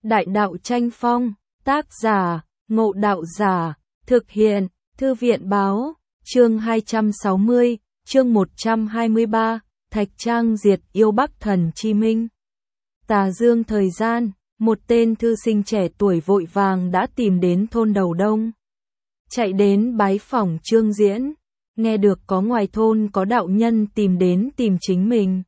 Đại đạo tranh phong, tác giả, Ngộ Đạo Giả, thực hiện, Thư viện báo, chương 260, chương 123, Thạch Trang diệt yêu Bắc Thần Chi Minh. Tà Dương thời gian, một tên thư sinh trẻ tuổi vội vàng đã tìm đến thôn Đầu Đông. Chạy đến bái phỏng Trương Diễn, nghe được có ngoài thôn có đạo nhân tìm đến tìm chính mình.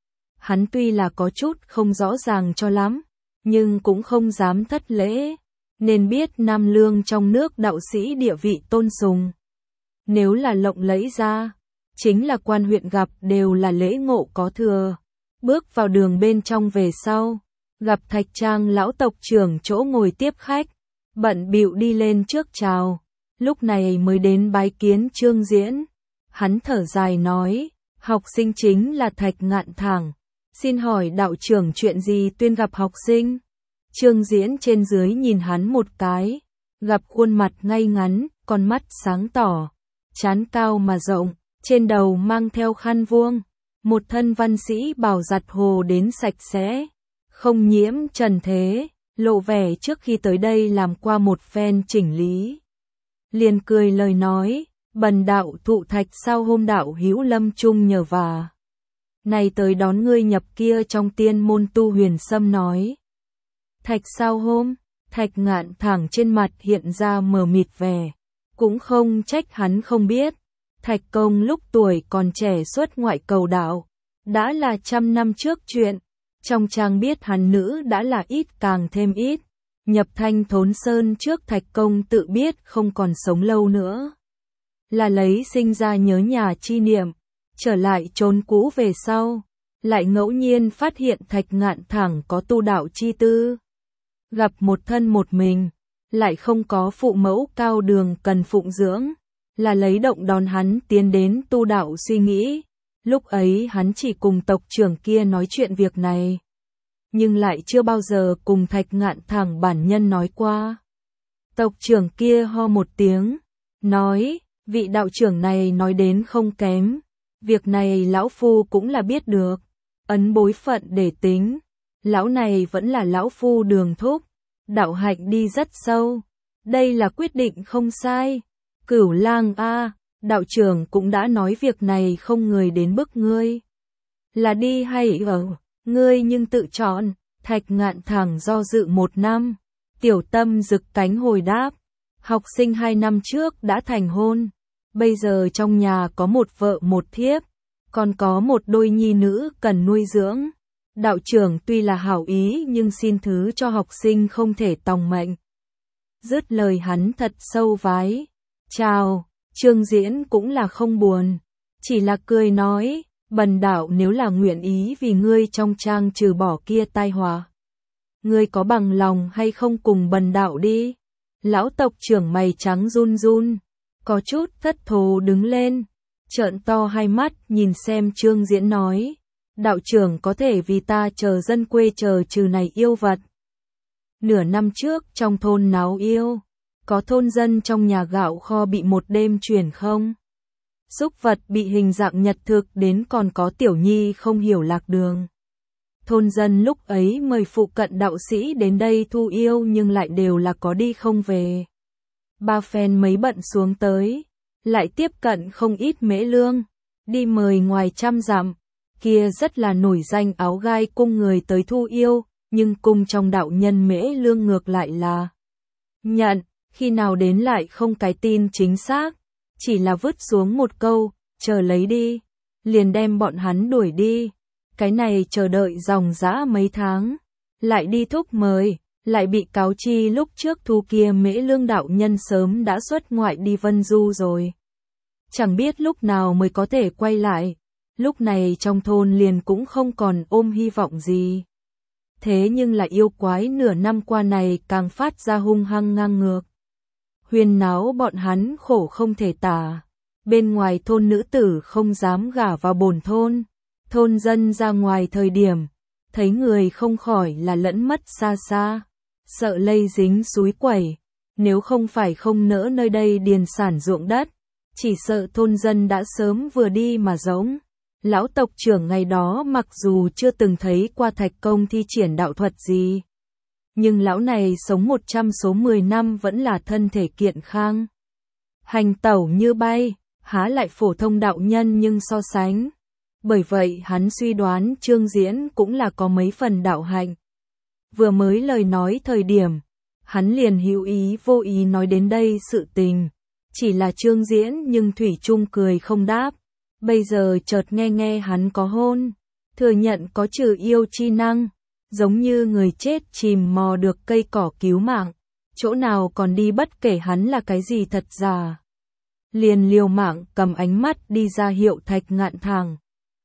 Hắn tuy là có chút không rõ ràng cho lắm, nhưng cũng không dám thất lễ, nên biết Nam Lương trong nước đạo sĩ địa vị tôn sùng. Nếu là lộng lẫy ra, chính là quan huyện gặp đều là lễ ngộ có thừa. Bước vào đường bên trong về sau, gặp Thạch Trang lão tộc trưởng chỗ ngồi tiếp khách, bận bịu đi lên trước chào, lúc này mới đến bái kiến Trương Diễn. Hắn thở dài nói, học sinh chính là Thạch Ngạn Thẳng, xin hỏi đạo trưởng chuyện gì tuyên gặp học sinh. Trương Diễn trên dưới nhìn hắn một cái, gặp khuôn mặt ngay ngắn, con mắt sáng tỏ, trán cao mà rộng, trên đầu mang theo khăn vuông, một thân văn sĩ bào giặt hồ đến sạch sẽ, không nhiễm trần thế, lộ vẻ trước khi tới đây làm qua một phen chỉnh lý. Liền cười lời nói, bần đạo thụ Thạch sao hôm đạo hữu lâm chung nhờ vả. Này tới đón ngươi nhập kia trong tiên môn tu huyền sâm nói. Thạch sao hôm, Thạch Ngạn Thẳng trên mặt hiện ra mờ mịt vẻ, cũng không trách hắn không biết. Thạch công lúc tuổi còn trẻ xuất ngoại cầu đạo, đã là 100 năm trước chuyện, trong trang biết hắn nữ đã là ít càng thêm ít. Nhập Thanh Thốn Sơn trước Thạch công tự biết không còn sống lâu nữa. Là lấy sinh ra nhớ nhà chi niệm, trở lại chốn cũ về sau, lại ngẫu nhiên phát hiện Thạch Ngạn Thẳng có tu đạo chi tư. Gặp một thân một mình, lại không có phụ mẫu cao đường cần phụng dưỡng, là lấy động đón hắn tiến đến tu đạo suy nghĩ. Lúc ấy hắn chỉ cùng tộc trưởng kia nói chuyện việc này, nhưng lại chưa bao giờ cùng Thạch Ngạn Thẳng bản nhân nói qua. Tộc trưởng kia ho một tiếng, nói, vị đạo trưởng này nói đến không kém, việc này lão phu cũng là biết được, ấn bối phận để tính, lão này vẫn là lão phu đường thúc, đạo hạnh đi rất sâu, đây là quyết định không sai. Cửu Lang a, đạo trưởng cũng đã nói việc này không người đến bức ngươi. Là đi hay ở, ngươi nhưng tự chọn. Thạch Ngạn Thẳng do dự 1 năm, tiểu tâm rực cánh hồi đáp, học sinh 2 năm trước đã thành hôn, bây giờ trong nhà có một vợ một thiếp, còn có một đôi nhi nữ cần nuôi dưỡng. Đạo trưởng tuy là hảo ý nhưng xin thứ cho học sinh không thể tòng mệnh. Dứt lời hắn thật sâu vái, chào. Trương Diễn cũng là không buồn, chỉ là cười nói, bần đạo nếu là nguyện ý vì ngươi trong trang trừ bỏ kia tai họa, ngươi có bằng lòng hay không cùng bần đạo đi? Lão tộc trưởng mày trắng run run, có chút thất thố đứng lên, trợn to hai mắt nhìn xem Trương Diễn nói, đạo trưởng có thể vì ta chờ dân quê chờ trừ này yêu vật. Nửa năm trước trong thôn náo yêu, có thôn dân trong nhà gạo kho bị một đêm chuyển không? Súc vật bị hình dạng nhật thực đến còn có tiểu nhi không hiểu lạc đường. Thôn dân lúc ấy mời phụ cận đạo sĩ đến đây thu yêu nhưng lại đều là có đi không về. Ba phen mấy bận xuống tới, lại tiếp cận không ít mễ lương, đi mời ngoài 100 dặm, kia rất là nổi danh áo gai cung người tới thu yêu, nhưng cung trong đạo nhân mễ lương ngược lại là nhận. Khi nào đến lại không cái tin chính xác, chỉ là vứt xuống một câu, chờ lấy đi, liền đem bọn hắn đuổi đi. Cái này chờ đợi dòng dã mấy tháng, lại đi thúc mời, lại bị cáo chi lúc trước thu kia mễ lương đạo nhân sớm đã xuất ngoại đi Vân Du rồi. Chẳng biết lúc nào mới có thể quay lại, lúc này trong thôn liền cũng không còn ôm hy vọng gì. Thế nhưng là yêu quái nửa năm qua này càng phát ra hung hăng ngang ngược. Huyên náo bọn hắn khổ không thể tả, bên ngoài thôn nữ tử không dám gả vào bổn thôn, thôn dân ra ngoài thời điểm, thấy người không khỏi là lẫn mất xa xa, sợ lây dính súi quẩy, nếu không phải không nỡ nơi đây điền sản ruộng đất, chỉ sợ thôn dân đã sớm vừa đi mà giống. Lão tộc trưởng ngày đó mặc dù chưa từng thấy qua Thạch công thi triển đạo thuật gì, nhưng lão này sống 100 số 10 năm vẫn là thân thể kiện khang. Hành tẩu như bay, há lại phổ thông đạo nhân nhưng so sánh. Bởi vậy hắn suy đoán Trương Diễn cũng là có mấy phần đạo hạnh. Vừa mới lời nói thời điểm, hắn liền hữu ý vô ý nói đến đây sự tình. Chỉ là Trương Diễn nhưng thủy chung cười không đáp. Bây giờ chợt nghe hắn có hôn, thừa nhận có trừ yêu chi năng, giống như người chết chìm mò được cây cỏ cứu mạng, chỗ nào còn đi bất kể hắn là cái gì thật giả. Liền liều mạng cầm ánh mắt đi ra hiệu Thạch Ngạn Thẳng.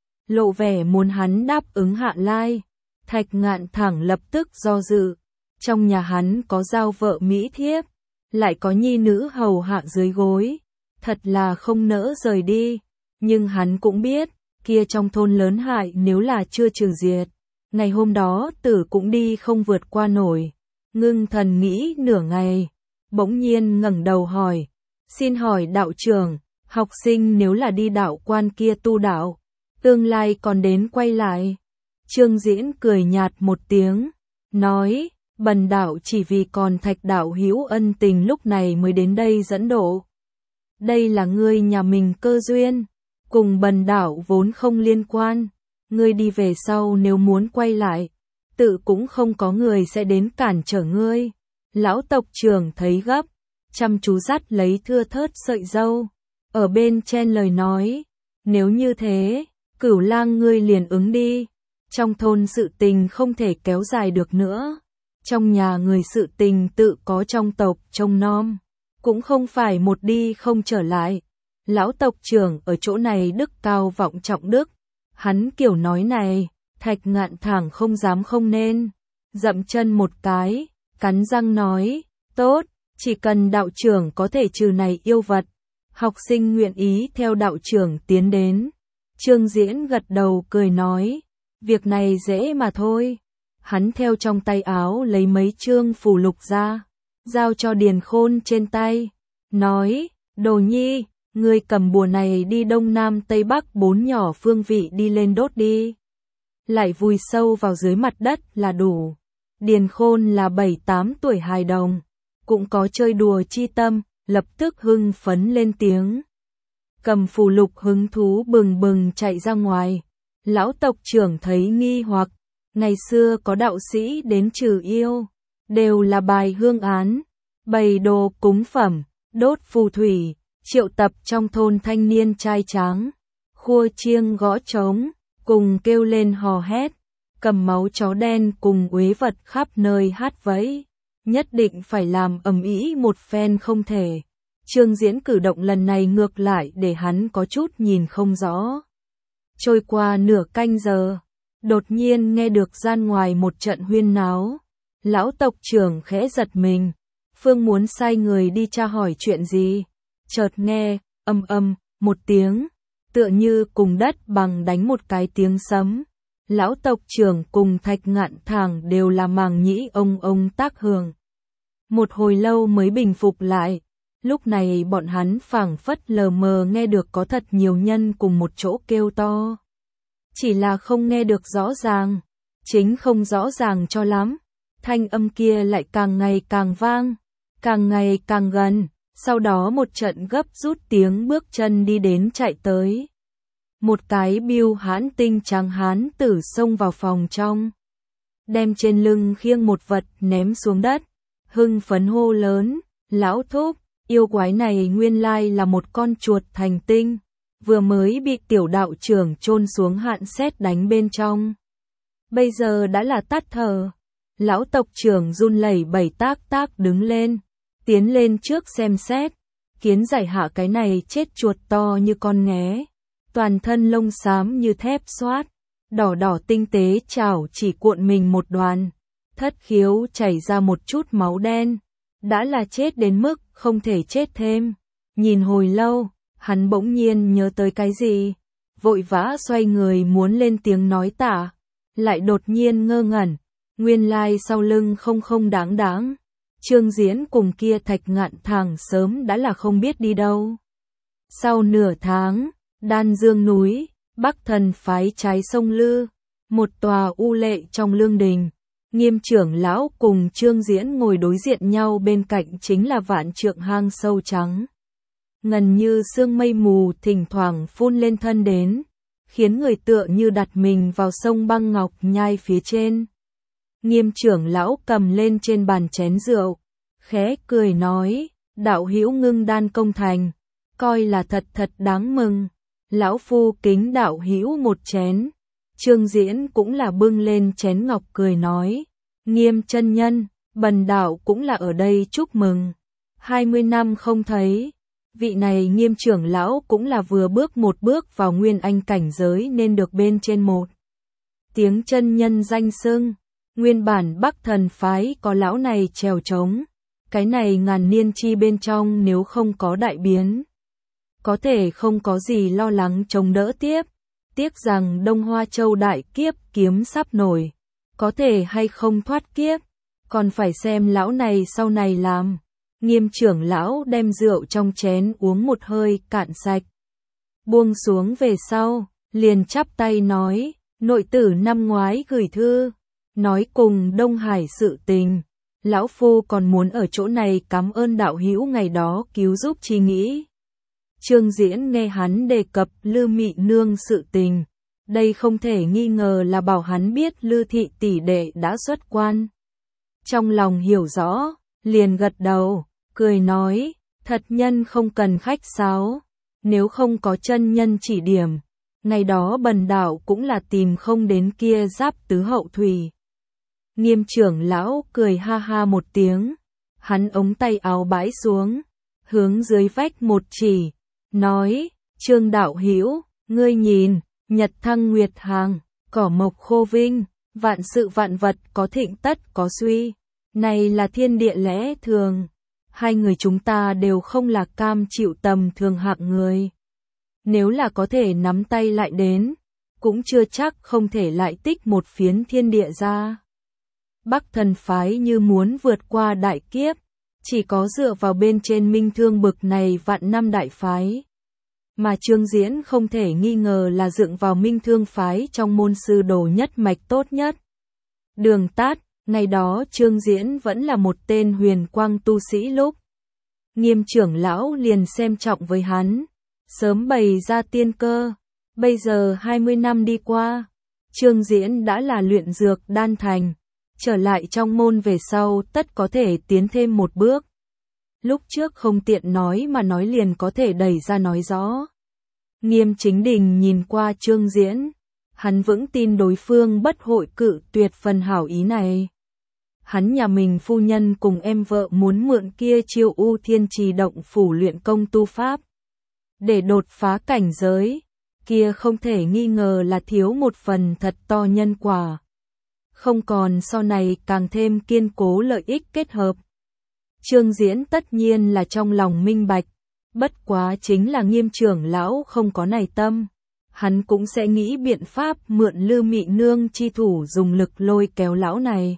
Lộ vẻ muốn hắn đáp ứng hạ lai. Thạch Ngạn Thẳng lập tức do dự. Trong nhà hắn có giao vợ mỹ thiếp, lại có nhi nữ hầu hạ dưới gối, thật là không nỡ rời đi. Nhưng hắn cũng biết, kia trong thôn lớn hại nếu là chưa trừ diệt, ngày hôm đó tử cũng đi không vượt qua nổi. Ngưng thần nghĩ nửa ngày, bỗng nhiên ngẩng đầu hỏi, xin hỏi đạo trưởng, học sinh nếu là đi đạo quan kia tu đạo, tương lai còn đến quay lại? Trương Diễn cười nhạt một tiếng, nói, bần đạo chỉ vì còn Thạch đạo hữu ân tình lúc này mới đến đây dẫn độ. Đây là ngươi nhà mình cơ duyên, cùng bần đạo vốn không liên quan, ngươi đi về sau nếu muốn quay lại, tự cũng không có người sẽ đến cản trở ngươi. Lão tộc trưởng thấy gấp, chăm chú dắt lấy thưa thớt sợi râu, ở bên chen lời nói, nếu như thế, Cửu Lang ngươi liền ứng đi, trong thôn sự tình không thể kéo dài được nữa, trong nhà người sự tình tự có trong tộc trông nom, cũng không phải một đi không trở lại. Lão tộc trưởng ở chỗ này đức cao vọng trọng đức, hắn kiểu nói này, Thạch Ngạn Thẳng không dám không nên, dậm chân một cái, cắn răng nói, tốt, chỉ cần đạo trưởng có thể trừ này yêu vật, học sinh nguyện ý theo đạo trưởng tiến đến. Trương Diễn gật đầu cười nói, việc này dễ mà thôi. Hắn theo trong tay áo lấy mấy chương phù lục ra, giao cho Điền Khôn trên tay, nói, Đồ Nhi, ngươi cầm bùa này đi đông nam tây bắc 4 nhỏ phương vị đi lên đốt đi. Lại vùi sâu vào dưới mặt đất là đủ. Điền Khôn là 7-8 tuổi hài đồng, cũng có chơi đùa chi tâm, lập tức hưng phấn lên tiếng. Cầm phù lục hứng thú bừng bừng chạy ra ngoài. Lão tộc trưởng thấy nghi hoặc, ngày xưa có đạo sĩ đến trừ yêu, đều là bài hương án, bày đồ cúng phẩm, đốt phù thủy, triệu tập trong thôn thanh niên trai tráng, khua chiêng gõ trống, cùng kêu lên hò hét, cầm máu chó đen cùng uế vật khắp nơi hát vẫy, nhất định phải làm ầm ĩ một phen không thể. Trương Diễn cử động lần này ngược lại để hắn có chút nhìn không rõ. Trôi qua nửa canh giờ, đột nhiên nghe được gian ngoài một trận huyên náo. Lão tộc trưởng khẽ giật mình, phương muốn sai người đi tra hỏi chuyện gì. Chợt nghe, một tiếng, tựa như cùng đất bằng đánh một cái tiếng sấm. Lão tộc trưởng cùng Thạch Ngạn Thẳng đều là màng nhĩ ông tác hưởng. Một hồi lâu mới bình phục lại. Lúc này bọn hắn phảng phất lờ mờ nghe được có thật nhiều nhân cùng một chỗ kêu to. Chỉ là không nghe được rõ ràng, chính không rõ ràng cho lắm. Thanh âm kia lại càng ngày càng vang, càng ngày càng gần, sau đó một trận gấp rút tiếng bước chân đi đến chạy tới. Một cái biêu hãn tinh trắng hán tử xông vào phòng trong, đem trên lưng khiêng một vật ném xuống đất, hưng phấn hô lớn, lão thúc, yêu quái này nguyên lai là một con chuột thành tinh, vừa mới bị tiểu đạo trưởng chôn xuống hạn sét đánh bên trong. Bây giờ đã là tắt thở. Lão tộc trưởng run lẩy bẩy tác đứng lên, tiến lên trước xem xét, kiến giải hạ cái này chết chuột to như con nghé, toàn thân lông xám như thép xoát, đỏ đỏ tinh tế chảo chỉ cuộn mình một đoàn, thất khiếu chảy ra một chút máu đen, đã là chết đến mức không thể chết thêm. Nhìn hồi lâu, hắn bỗng nhiên nhớ tới cái gì, vội vã xoay người muốn lên tiếng nói tả, lại đột nhiên ngơ ngẩn, nguyên lai sau lưng không đáng. Trương Diễn cùng kia Thạch Ngạn Thẳng sớm đã là không biết đi đâu. Sau nửa tháng, Đan Dương núi, Bắc Thần phái trái sông Lư, một tòa u lệ trong lương đình, Nghiêm trưởng lão cùng Trương Diễn ngồi đối diện nhau, bên cạnh chính là vạn trượng hang sâu trắng. Ngần như sương mây mù thỉnh thoảng phun lên thân đến, khiến người tựa như đặt mình vào sông băng ngọc nhai phía trên. Nghiêm trưởng lão cầm lên trên bàn chén rượu, khẽ cười nói, đạo hữu ngưng đan công thành, coi là thật thật đáng mừng. Lão phu kính đạo hữu một chén. Trương Diễn cũng là bưng lên chén ngọc cười nói, Nghiêm chân nhân, bần đạo cũng là ở đây chúc mừng. 20 năm không thấy, vị này Nghiêm trưởng lão cũng là vừa bước một bước vào nguyên anh cảnh giới nên được bên trên một tiếng chân nhân danh xưng. Nguyên bản Bắc Thần phái có lão này trèo trống, cái này ngàn niên chi bên trong nếu không có đại biến, có thể không có gì lo lắng chống đỡ tiếp. Tiếc rằng Đông Hoa Châu đại kiếp kiếm sắp nổi, có thể hay không thoát kiếp, còn phải xem lão này sau này làm. Nghiêm trưởng lão đem rượu trong chén uống một hơi cạn sạch, buông xuống về sau, liền chắp tay nói, nội tử năm ngoái gửi thư, nói cùng Đông Hải sự tình, lão phu còn muốn ở chỗ này cảm ơn đạo hữu ngày đó cứu giúp chi nghĩ. Trương Diễn nghe hắn đề cập Lư Mị Nương sự tình, đây không thể nghi ngờ là bảo hắn biết Lư thị tỷ đệ đã xuất quan. Trong lòng hiểu rõ, liền gật đầu, cười nói, thật nhân không cần khách sáo, nếu không có chân nhân chỉ điểm, ngày đó bần đạo cũng là tìm không đến kia Giáp Tứ Hậu Thủy. Nghiêm trưởng lão cười ha ha một tiếng, hắn ống tay áo bãi xuống, hướng dưới vách một chỉ, nói, Trương đạo hữu, ngươi nhìn, nhật thăng nguyệt hàng, cỏ mộc khô vinh, vạn sự vạn vật có thịnh tất có suy, này là thiên địa lẽ thường, hai người chúng ta đều không là cam chịu tầm thường hạng người. Nếu là có thể nắm tay lại đến, cũng chưa chắc không thể lại tích một phiến thiên địa ra. Bắc Thần phái như muốn vượt qua đại kiếp, chỉ có dựa vào bên trên Minh Thương bực này vạn năm đại phái. Mà Trương Diễn không thể nghi ngờ là dựng vào Minh Thương phái trong môn sư đồ nhất mạch tốt nhất. Đường Tát, ngày đó Trương Diễn vẫn là một tên huyền quang tu sĩ lúc. Nghiêm trưởng lão liền xem trọng với hắn, sớm bày ra tiên cơ. Bây giờ 20 năm đi qua, Trương Diễn đã là luyện dược đan thành, trở lại trong môn về sau tất có thể tiến thêm một bước. Lúc trước không tiện nói mà nói liền có thể đẩy ra nói rõ. Nghiêm Chính Đình nhìn qua Trương Diễn, hắn vững tin đối phương bất hội cự tuyệt phần hảo ý này. Hắn nhà mình phu nhân cùng em vợ muốn mượn kia Chiêu U Thiên Trì động phủ luyện công tu pháp, để đột phá cảnh giới, kia không thể nghi ngờ là thiếu một phần thật to nhân quả. Không còn sau này càng thêm kiên cố lợi ích kết hợp. Trương Diễn tất nhiên là trong lòng minh bạch, bất quá chính là Nghiêm trưởng lão không có này tâm, hắn cũng sẽ nghĩ biện pháp mượn Lư Mị Nương chi thủ dùng lực lôi kéo lão này.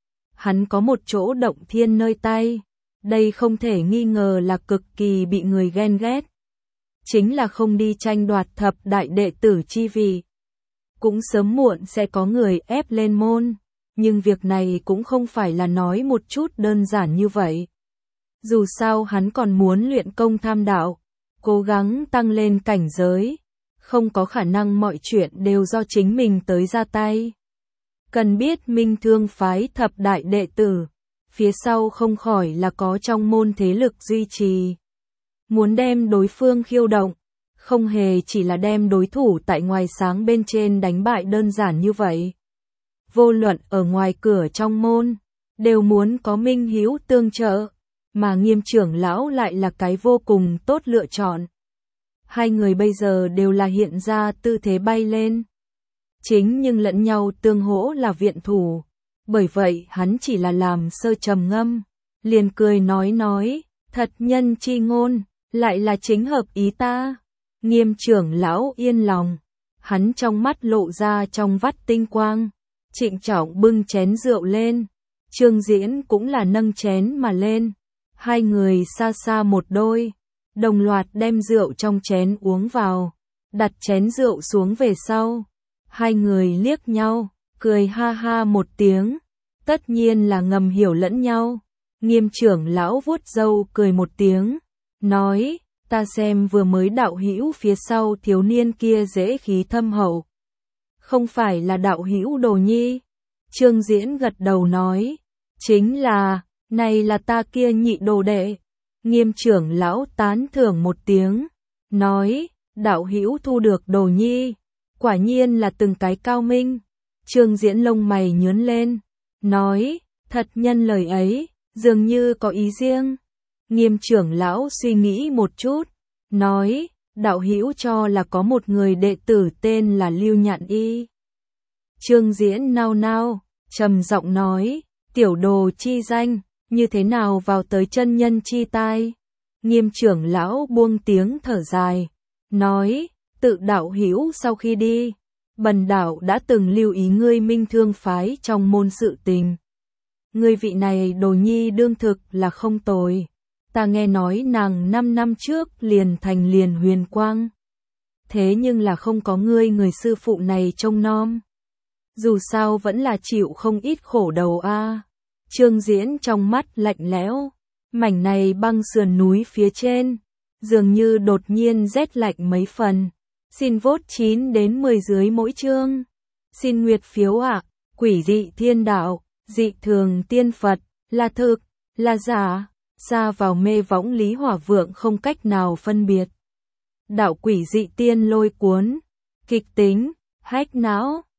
Hắn có một chỗ động thiên nơi tay, đây không thể nghi ngờ là cực kỳ bị người ghen ghét. Chính là không đi tranh đoạt thập đại đệ tử chi vị. Cũng sớm muộn sẽ có người ép lên môn, nhưng việc này cũng không phải là nói một chút đơn giản như vậy. Dù sao hắn còn muốn luyện công tham đạo, cố gắng tăng lên cảnh giới, không có khả năng mọi chuyện đều do chính mình tới ra tay. Cần biết Minh Thương phái thập đại đệ tử, phía sau không khỏi là có trong môn thế lực duy trì. Muốn đem đối phương khiêu động, không hề chỉ là đem đối thủ tại ngoài sáng bên trên đánh bại đơn giản như vậy. Vô luận ở ngoài cửa trong môn, đều muốn có minh hữu tương trợ, mà Nghiêm trưởng lão lại là cái vô cùng tốt lựa chọn. Hai người bây giờ đều là hiện ra tư thế bay lên. Chính nhưng lẫn nhau tương hỗ là viện thủ, bởi vậy hắn chỉ là làm sơ trầm ngâm, liền cười nói, thật nhân chi ngôn, lại là chính hợp ý ta. Nghiêm trưởng lão yên lòng, hắn trong mắt lộ ra trong vắt tinh quang, trịnh trọng bưng chén rượu lên, Trương Diễn cũng là nâng chén mà lên, hai người xa xa một đôi, đồng loạt đem rượu trong chén uống vào, đặt chén rượu xuống về sau, hai người liếc nhau, cười ha ha một tiếng, Tất nhiên là ngầm hiểu lẫn nhau. Nghiêm trưởng lão vuốt râu cười một tiếng, nói, ta xem vừa mới đạo hữu phía sau thiếu niên kia dễ khí thâm hậu. Không phải là đạo hữu Đồ Nhi? Trương Diễn gật đầu nói, chính là, này là ta kia nhị đồ đệ. Nghiêm trưởng lão tán thưởng một tiếng, nói, đạo hữu thu được Đồ Nhi, quả nhiên là từng cái cao minh. Trương Diễn lông mày nhướng lên, nói, thật nhân lời ấy, dường như có ý riêng. Nghiêm trưởng lão suy nghĩ một chút, nói, đạo hữu cho là có một người đệ tử tên là Lưu Nhạn Y. Trương Diễn nao nao, trầm giọng nói, tiểu đồ chi danh, như thế nào vào tới chân nhân chi tai? Nghiêm trưởng lão buông tiếng thở dài, nói, tự đạo hữu sau khi đi, bần đạo đã từng lưu ý ngươi Minh Thương phái trong môn sự tình. Ngươi vị này Đồ Nhi đương thực là không tồi. Ta nghe nói nàng 5 năm trước liền thành liền huyền quang. Thế nhưng là không có ngươi người sư phụ này trông nom. Dù sao vẫn là chịu không ít khổ đầu a. Trương Diễn trong mắt lạnh lẽo, mảnh này băng sườn núi phía trên, dường như đột nhiên rét lạnh mấy phần. Xin vote 9 đến 10 dưới mỗi chương. Xin nguyệt phiếu ạ. Quỷ dị thiên đạo, dị thường tiên Phật, là thực, là giả, xa vào mê võng Lý Hỏa Vượng không cách nào phân biệt. Đạo quỷ dị tiên lôi cuốn, kịch tính, hách não.